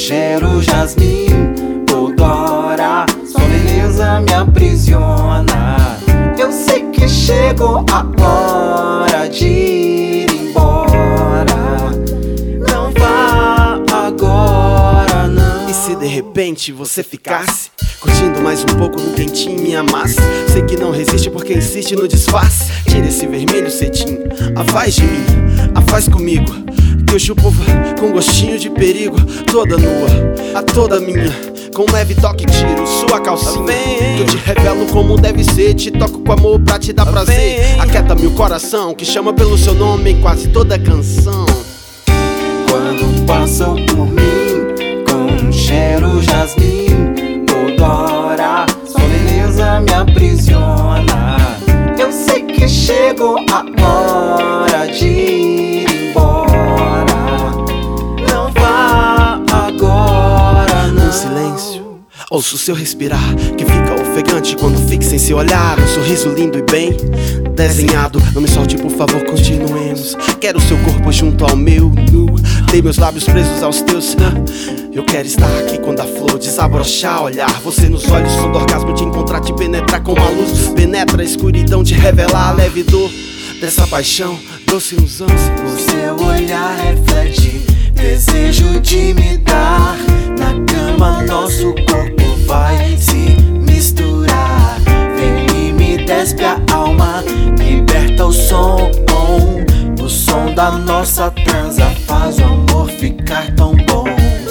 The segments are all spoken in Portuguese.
cheiro jasmim ou dora, sua beleza me aprisiona. Eu sei que chegou a hora de ir embora. Não vá agora, não. E se de repente você ficasse curtindo mais um pouco no quentinho e amasse? Sei que não resiste porque insiste no disfarce. Tira esse vermelho cetim, a faz de mim, a faz comigo, que eu chupo com gostinho de perigo. Toda nua, a toda minha, com leve toque tiro sua calcinha. Que eu te revelo como deve ser, te toco com amor pra te dar prazer. Aquieta-me o coração que chama pelo seu nome em quase toda canção. Quando passou por mim com cheiro jasmim ou dora, sua beleza me aprisiona. Eu sei que chegou a hora de ir embora. Não vá agora, não. No silêncio ouço seu respirar, que fica ofegante quando fixa em seu olhar. Um sorriso lindo e bem desenhado. Não me solte, por favor, continuemos. Quero seu corpo junto ao meu nu. Dei meus lábios presos aos teus. Eu quero estar aqui quando a flor desabrochar, olhar você nos olhos, som do orgasmo, te encontrar, te penetrar com a luz. Penetra a escuridão, te revelar a leve dor dessa paixão, doce ilusão. O seu olhar reflete desejo de me dar. Na cama nosso corpo vai se misturar. Vem e me despe a alma, liberta o som. O som da nossa transa faz o amor ficar tão bom.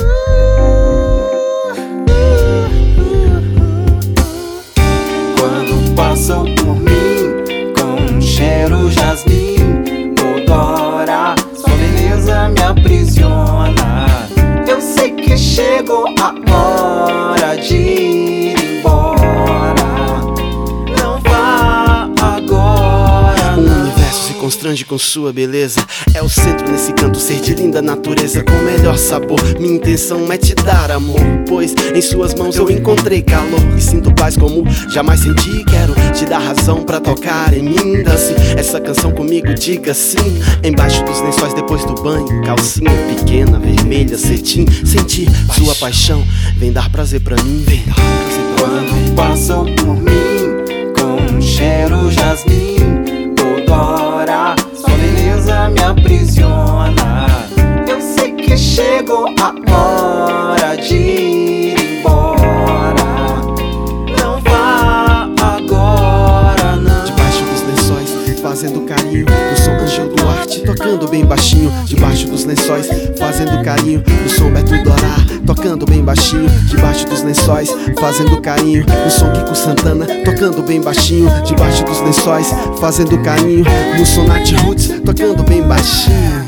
Quando passou por mim com cheiro jasmim ou dora, sua beleza me aprisiona. Eu sei que chegou a hora de ir embora. Não vá agora, não. O universo se constrange com sua beleza. É o centro nesse canto, ser de linda natureza com melhor sabor. Minha intenção é te dar amor, pois em suas mãos eu encontrei calor e sinto paz como jamais senti. Quero te dar razão pra tocar em mim. Dance essa canção comigo, diga sim. Embaixo dos lençóis depois do banho, calcinha pequena, vermelha, cetim. Senti sua paixão, vem dar prazer pra mim, vem dar prazer pra mim. Quando passou por mim com cheiro jasmim ou dora, sua beleza me aprisiona. Eu sei que chegou a hora de ir embora. Não vá agora, não. Debaixo dos lençóis, fazendo carinho no som Ângelo Duarte, tocando bem baixinho. Debaixo dos lençóis, fazendo carinho no som Beto Dorá, tocando bem baixinho. Debaixo dos lençóis, fazendo carinho no som Kiko Santana, tocando bem baixinho. Debaixo dos lençóis, fazendo carinho no som Nath Roots, tocando bem baixinho.